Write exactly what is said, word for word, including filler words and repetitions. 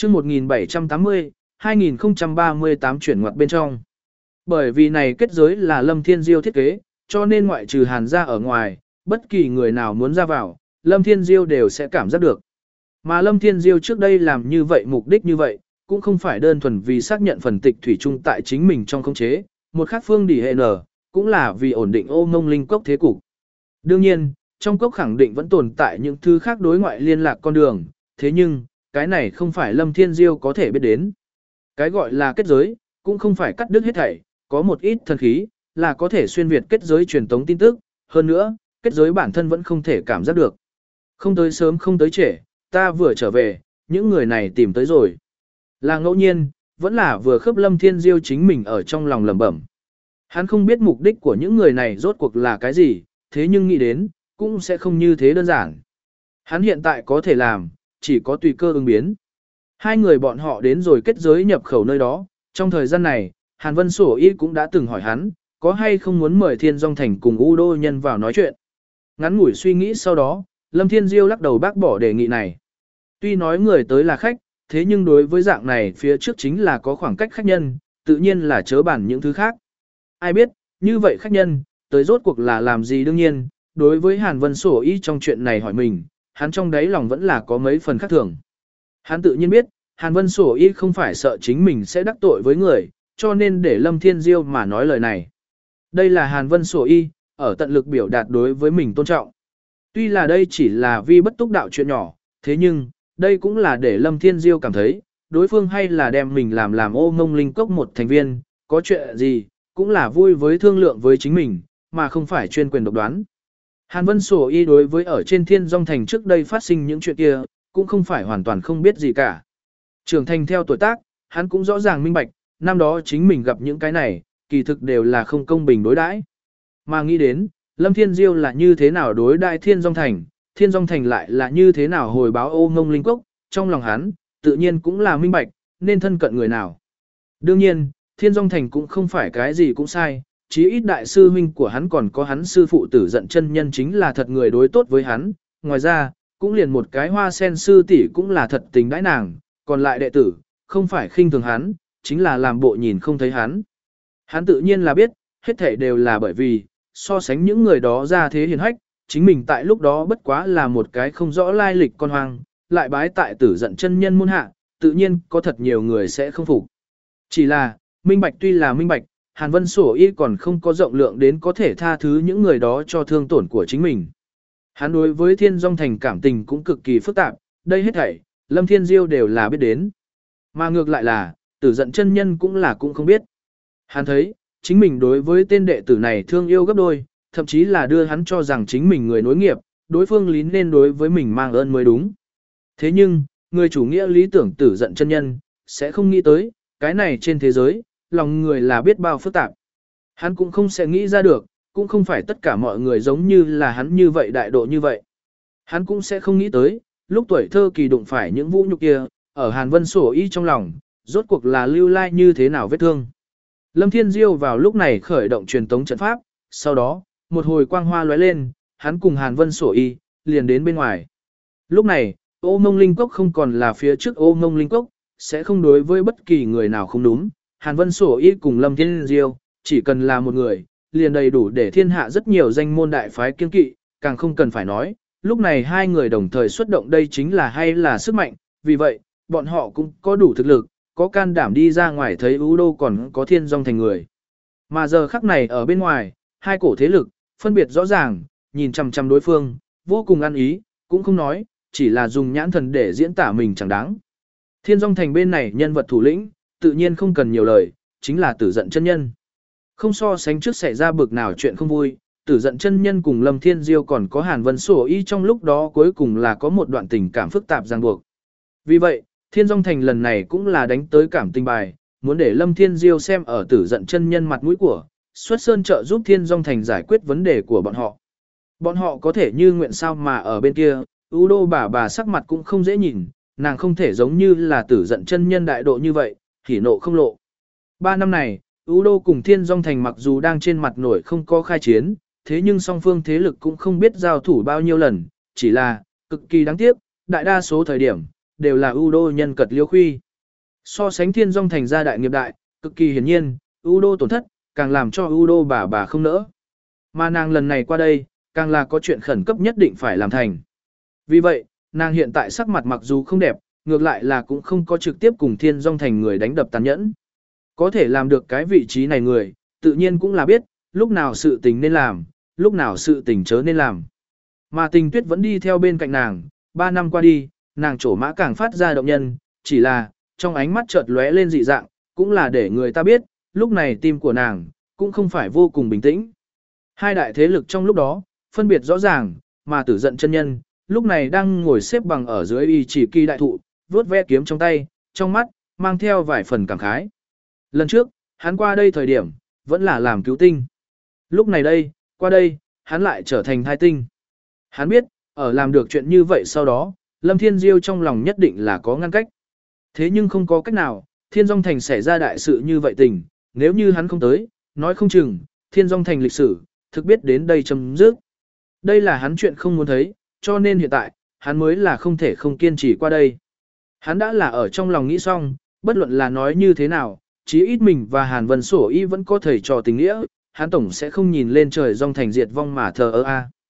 chương một nghìn bảy trăm tám mươi, hai nghìn không trăm ba mươi tám chuyển ngoặt bên trong. Bởi vì này kết giới là Lâm Thiên Diêu thiết kế, cho nên ngoại trừ Hàn gia ở ngoài, bất kỳ người nào muốn ra vào, Lâm Thiên Diêu đều sẽ cảm giác được. Mà Lâm Thiên Diêu trước đây làm như vậy mục đích như vậy, cũng không phải đơn thuần vì xác nhận phần tịch thủy chung tại chính mình trong khống chế, một khác phương đỉ hệ nở, cũng là vì ổn định ô ngông linh cốc thế cục. Đương nhiên, trong cốc khẳng định vẫn tồn tại những thứ khác đối ngoại liên lạc con đường, thế nhưng, cái này không phải Lâm Thiên Diêu có thể biết đến. Cái gọi là kết giới, cũng không phải cắt đứt hết thảy, có một ít thần khí, là có thể xuyên việt kết giới truyền tống tin tức, hơn nữa, kết giới bản thân vẫn không thể cảm giác được. Không tới sớm không tới trễ, ta vừa trở về, những người này tìm tới rồi. Là ngẫu nhiên, vẫn là vừa khớp Lâm Thiên Diêu chính mình ở trong lòng lẩm bẩm. Hắn không biết mục đích của những người này rốt cuộc là cái gì, thế nhưng nghĩ đến, cũng sẽ không như thế đơn giản. Hắn hiện tại có thể làm, chỉ có tùy cơ ứng biến. Hai người bọn họ đến rồi kết giới nhập khẩu nơi đó, trong thời gian này, Hàn Vân Sổ Y cũng đã từng hỏi hắn, có hay không muốn mời Thiên Dung Thành cùng U Đô Nhân vào nói chuyện. Ngắn ngủi suy nghĩ sau đó, Lâm Thiên Diêu lắc đầu bác bỏ đề nghị này. Tuy nói người tới là khách, thế nhưng đối với dạng này phía trước chính là có khoảng cách khách nhân, tự nhiên là chớ bản những thứ khác. Ai biết, như vậy khách nhân, tới rốt cuộc là làm gì đương nhiên, đối với Hàn Vân Sổ Y trong chuyện này hỏi mình, hắn trong đáy lòng vẫn là có mấy phần khác thường. Hắn tự nhiên biết, Hàn Vân Sổ Y không phải sợ chính mình sẽ đắc tội với người, cho nên để Lâm Thiên Diêu mà nói lời này. Đây là Hàn Vân Sổ Y, ở tận lực biểu đạt đối với mình tôn trọng. Tuy là đây chỉ là vi bất túc đạo chuyện nhỏ, thế nhưng, đây cũng là để Lâm Thiên Diêu cảm thấy, đối phương hay là đem mình làm làm ô ngông linh cốc một thành viên, có chuyện gì, cũng là vui với thương lượng với chính mình, mà không phải chuyên quyền độc đoán. Hàn Vân Sổ Y đối với ở trên Thiên Dung Thành trước đây phát sinh những chuyện kia, cũng không phải hoàn toàn không biết gì cả. Trưởng thành theo tuổi tác, hắn cũng rõ ràng minh bạch, năm đó chính mình gặp những cái này, kỳ thực đều là không công bình đối đãi. Mà nghĩ đến, Lâm Thiên Diêu là như thế nào đối đại Thiên Dung Thành, Thiên Dung Thành lại là như thế nào hồi báo ô ngông linh cốc, trong lòng hắn, tự nhiên cũng là minh bạch, nên thân cận người nào. Đương nhiên, Thiên Dung Thành cũng không phải cái gì cũng sai, chí ít đại sư huynh của hắn còn có hắn sư phụ Tử Giận chân nhân chính là thật người đối tốt với hắn, ngoài ra, cũng liền một cái hoa sen sư tỷ cũng là thật tình đãi nàng, còn lại đệ tử, không phải khinh thường hắn, chính là làm bộ nhìn không thấy hắn. Hắn tự nhiên là biết, hết thảy đều là bởi vì, so sánh những người đó ra thế hiền hách, chính mình tại lúc đó bất quá là một cái không rõ lai lịch con hoang, lại bái tại Tử Giận chân nhân môn hạ, tự nhiên có thật nhiều người sẽ không phục. Chỉ là, minh bạch tuy là minh bạch, Hàn Vân Sổ Y còn không có rộng lượng đến có thể tha thứ những người đó cho thương tổn của chính mình. Hắn đối với Thiên Dung Thành cảm tình cũng cực kỳ phức tạp, đây hết thảy, Lâm Thiên Diêu đều là biết đến. Mà ngược lại là, Tử Giận chân nhân cũng là cũng không biết. Hắn thấy, chính mình đối với tên đệ tử này thương yêu gấp đôi, thậm chí là đưa hắn cho rằng chính mình người nối nghiệp, đối phương lý nên đối với mình mang ơn mới đúng. Thế nhưng, người chủ nghĩa lý tưởng Tử Giận chân nhân, sẽ không nghĩ tới, cái này trên thế giới, lòng người là biết bao phức tạp. Hắn cũng không sẽ nghĩ ra được, cũng không phải tất cả mọi người giống như là hắn như vậy đại độ như vậy. Hắn cũng sẽ không nghĩ tới, lúc tuổi thơ kỳ đụng phải những vũ nhục kia, ở Hàn Vân Sổ Y trong lòng, rốt cuộc là lưu lai như thế nào vết thương. Lâm Thiên Diêu vào lúc này khởi động truyền tống trận pháp, sau đó, một hồi quang hoa lóe lên, hắn cùng Hàn Vân Sổ Y, liền đến bên ngoài. Lúc này, ô ngông linh cốc không còn là phía trước ô ngông linh cốc, sẽ không đối với bất kỳ người nào không đúng. Hàn Vân Sổ Y cùng Lâm Thiên Diêu, chỉ cần là một người, liền đầy đủ để thiên hạ rất nhiều danh môn đại phái kiên kỵ, càng không cần phải nói, lúc này hai người đồng thời xuất động đây chính là hay là sức mạnh, vì vậy, bọn họ cũng có đủ thực lực, có can đảm đi ra ngoài thấy U Đô còn có Thiên Dung Thành người. Mà giờ khắc này ở bên ngoài, hai cổ thế lực, phân biệt rõ ràng, nhìn chằm chằm đối phương, vô cùng ăn ý, cũng không nói, chỉ là dùng nhãn thần để diễn tả mình chẳng đáng. Thiên Dung Thành bên này nhân vật thủ lĩnh, tự nhiên không cần nhiều lời, chính là Tử Giận chân nhân. Không so sánh trước xảy ra bực nào chuyện không vui, Tử Giận chân nhân cùng Lâm Thiên Diêu còn có Hàn Vân Sổ Y trong lúc đó cuối cùng là có một đoạn tình cảm phức tạp ràng buộc. Vì vậy, Thiên Dung Thành lần này cũng là đánh tới cảm tình bài, muốn để Lâm Thiên Diêu xem ở Tử Giận chân nhân mặt mũi của, xuất sơn trợ giúp Thiên Dung Thành giải quyết vấn đề của bọn họ. Bọn họ có thể như nguyện sao mà ở bên kia, U Đô bà bà sắc mặt cũng không dễ nhìn, nàng không thể giống như là Tử Giận chân nhân đại độ như vậy, hỉ nộ không lộ. Ba năm này, U Đô cùng Thiên Dung Thành mặc dù đang trên mặt nổi không có khai chiến, thế nhưng song phương thế lực cũng không biết giao thủ bao nhiêu lần, chỉ là, cực kỳ đáng tiếc, đại đa số thời điểm, đều là ưu đô nhân cật liêu khuy. So sánh thiên dòng thành gia đại nghiệp đại, cực kỳ hiển nhiên, ưu đô tổn thất, càng làm cho ưu đô bà bà không nỡ. Mà nàng lần này qua đây, càng là có chuyện khẩn cấp nhất định phải làm thành. Vì vậy, nàng hiện tại sắc mặt mặc dù không đẹp, ngược lại là cũng không có trực tiếp cùng thiên dòng thành người đánh đập tàn nhẫn. Có thể làm được cái vị trí này người, tự nhiên cũng là biết, lúc nào sự tình nên làm, lúc nào sự tình chớ nên làm. Mà tình tuyết vẫn đi theo bên cạnh nàng, ba năm qua đi, nàng trổ mã càng phát ra động nhân, chỉ là, trong ánh mắt chợt lóe lên dị dạng, cũng là để người ta biết, lúc này tim của nàng, cũng không phải vô cùng bình tĩnh. Hai đại thế lực trong lúc đó, phân biệt rõ ràng, mà tử giận chân nhân, lúc này đang ngồi xếp bằng ở dưới y chỉ kỳ đại thụ, vuốt ve kiếm trong tay, trong mắt, mang theo vài phần cảm khái. Lần trước, hắn qua đây thời điểm, vẫn là làm cứu tinh. Lúc này đây, qua đây, hắn lại trở thành thai tinh. Hắn biết, ở làm được chuyện như vậy sau đó, Lâm Thiên Diêu trong lòng nhất định là có ngăn cách. Thế nhưng không có cách nào, Thiên Dung Thành xảy ra đại sự như vậy tình, nếu như hắn không tới, nói không chừng, Thiên Dung Thành lịch sử, thực biết đến đây chấm dứt. Đây là hắn chuyện không muốn thấy, cho nên hiện tại, hắn mới là không thể không kiên trì qua đây. Hắn đã là ở trong lòng nghĩ xong, bất luận là nói như thế nào, chí ít mình và Hàn Vân Sổ Y vẫn có thầy trò tình nghĩa, hắn tổng sẽ không nhìn lên trời Dung Thành diệt vong mà thờ ơ a.